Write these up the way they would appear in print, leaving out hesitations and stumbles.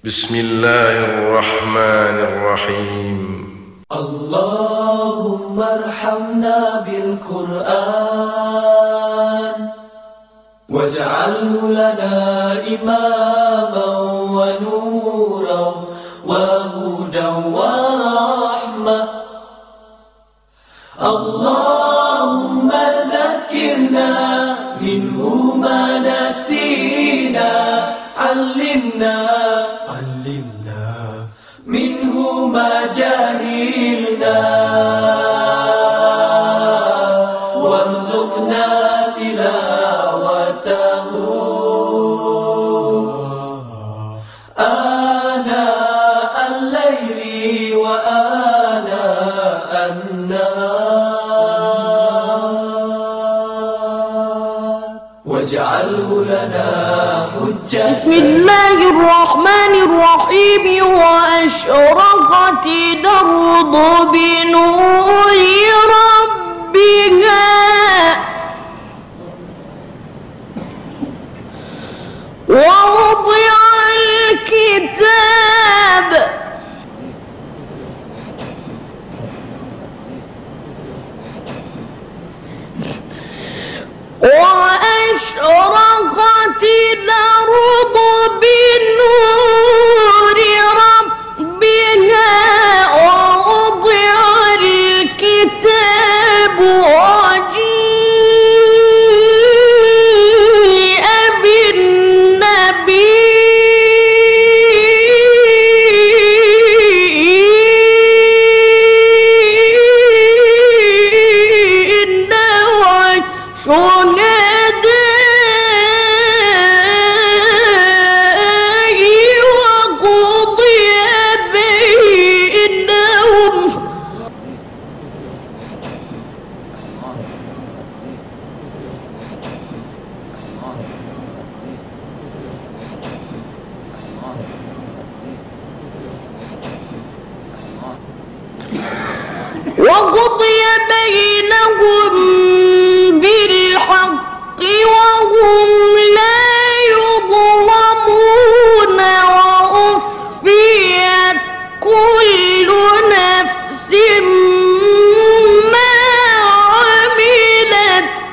بسم الله الرحمن الرحيم. اللهم ارحمنا بالقرآن واجعله لنا إماما ونورا وهدى ورحمة. اللهم ذكرنا منه ما نسينا، علمنا منه ما جهلنا، وارزقنا تلاوته آناء الليل وآناء النهار، واجعله لنا حجة. بسم الله الرحمن الرحيم. وأشرقت الأرض بنور ربها ووضع الكتاب وأشرقت الأرض بنور ربها ووضع الكتاب وجيء بالنبيين والشهداء وقضي بينهم بالحق وهم لا يظلمون. ووفيت كل نفس ما عملت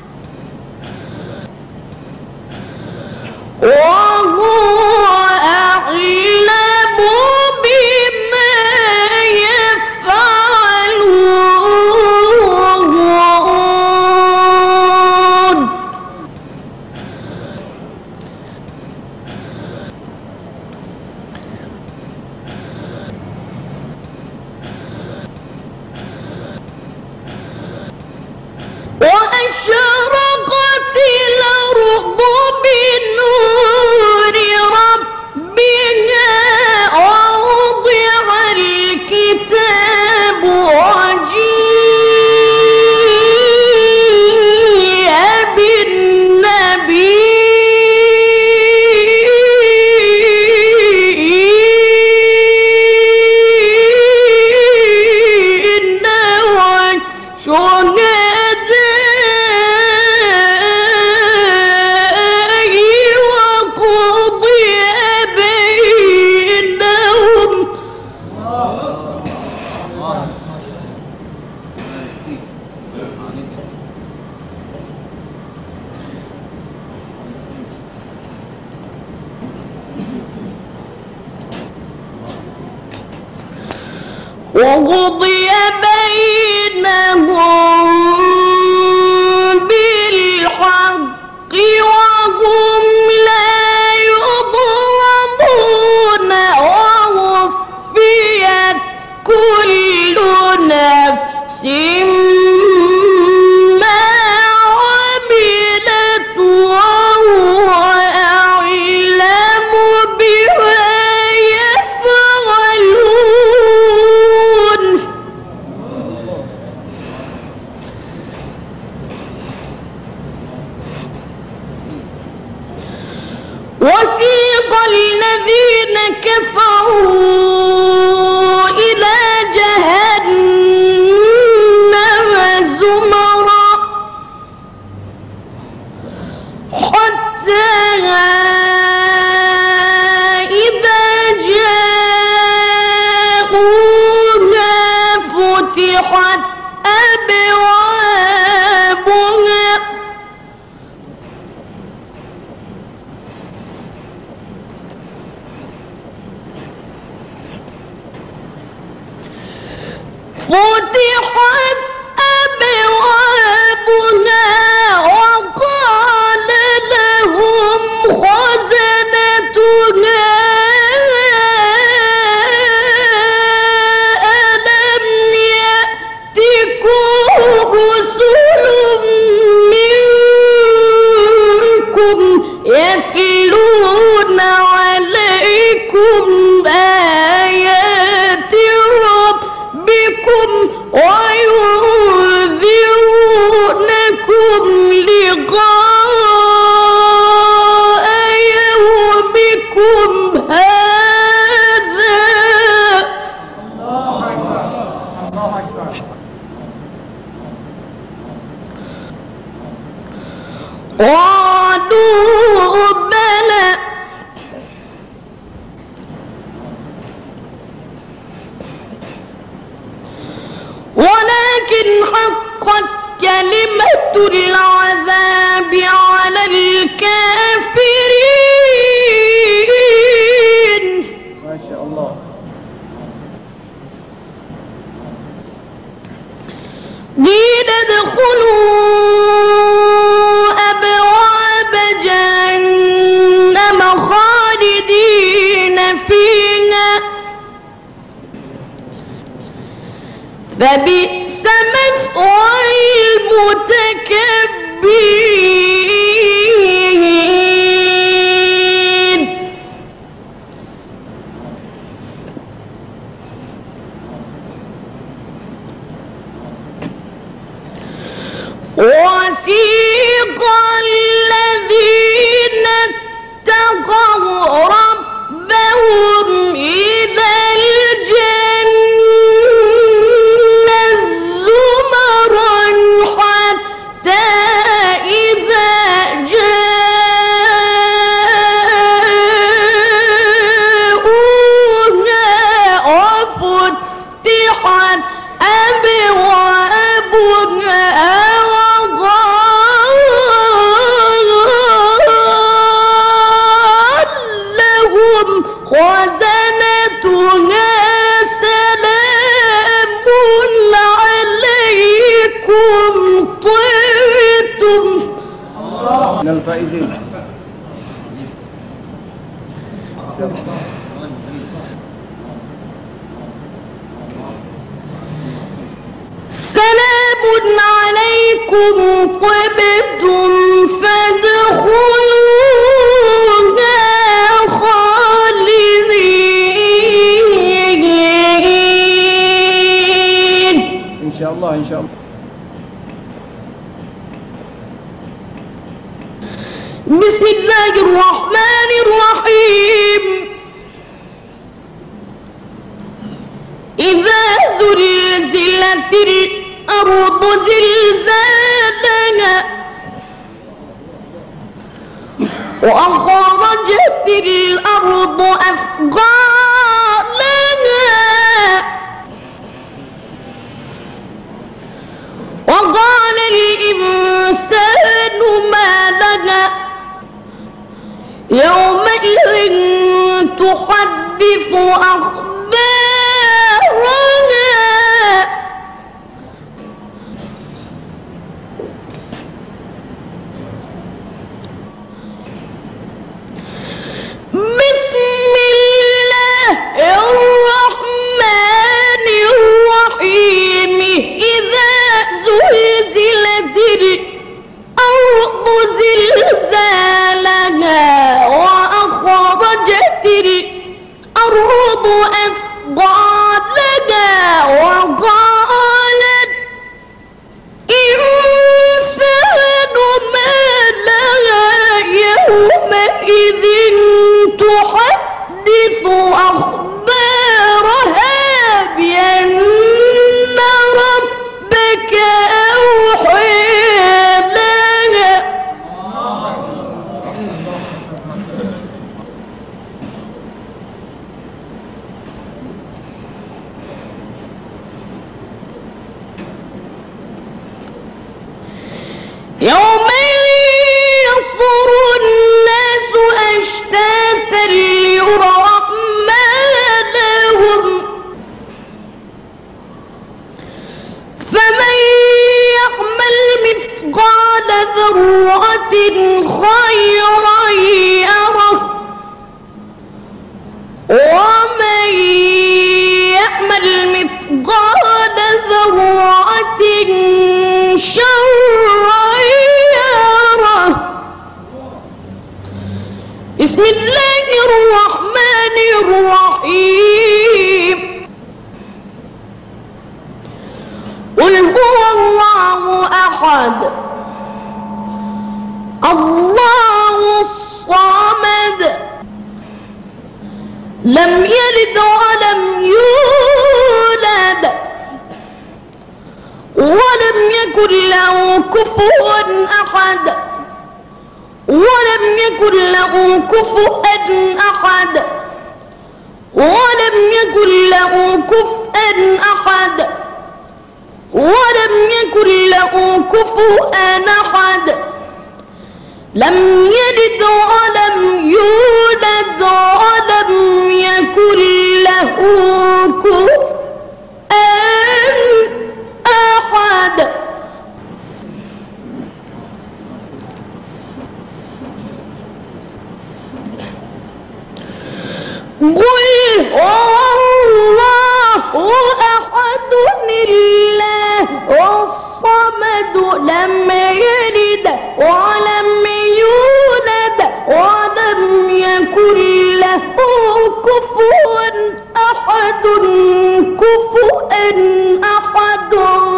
وهو أعلم بما يفعلون. وأشرقت الأرض بنور ربها ووضع الكتاب وجيء بالنبيين والشهداء وقضي بينهم بالحق وهم لا يظلمون. ووفيت كل نفس ما عملت وهو أعلم بما يفعلون. فتحت أبوابها وقال لهم خزنتها ألم يأتكم رسل منكم يتلون عليكم آيات ربكم وينذرونكم لقاء يومكم هذا قالوا بلى ولكن حقت كلمة العذاب على الكافرين. ما شاء الله. قيل ادخلوا أبواب جهنم خالدين فيها فبئس مثوى المتكبرين. وسيق الذين اتقوا ربهم إلى الجنة زمرا حتى إذا جاءوها وفتحت أبوابها خزنتها سلام عليكم طبتم. من الفائزين. سلام عليكم طبتم فادخلوها خالدين. إن شاء الله إن شاء الله. بسم الله الرحمن الرحيم. إذا زلزلت الأرض زلزالها وأخرجت الأرض أثقالها وقال الإنسان ما لها يومئذ تحدث أخبارها بسم خيرا يره ومن يعمل مثقال ذرة شرا يره. بسم الله الرحمن الرحيم. قل هو الله أحد الله الصمد لم يلد ولم يولد ولم يكن له كفوا أحد ولم يكن له كفوا أحد ولم يكن له كفوا أحد ولم يكن له كفوا أحد. لم يلد ولم يولد ولم يكن له كفوا أحد. قل هو الله أحد الله الصمد لم يلد ولم يولد ولم يكن له كفوا أحد كفوا أحد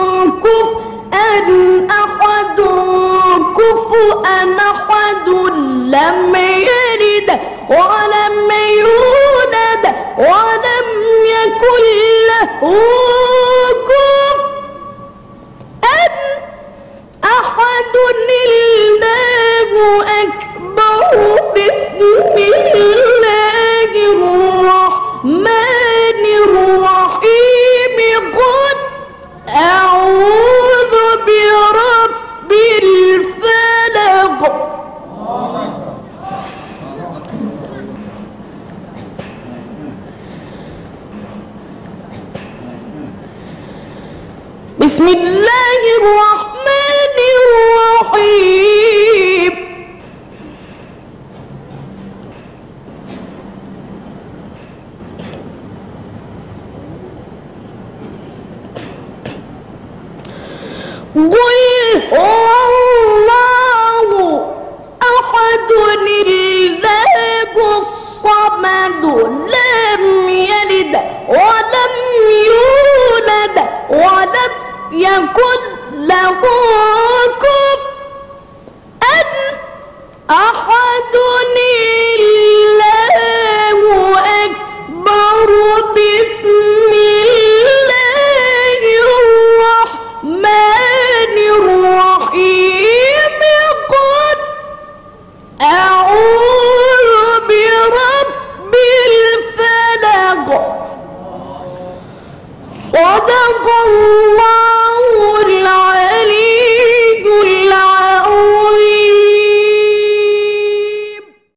كفوا أحد لم يلد ولم يولد ولم يكن له كفوا أحد. الله أكبر. بسم الله الرحمن الرحيم. قل أعوذ برب الفلق. بسم الله الرحمن الرحيم. قل هو الله أحد الله الصمد لم يلد ولم يولد ولم يكن له كفوا أحد. الله أكبر. بسم الله الرحمن الرحيم. قل أعوذ برب الفلق. صدق الله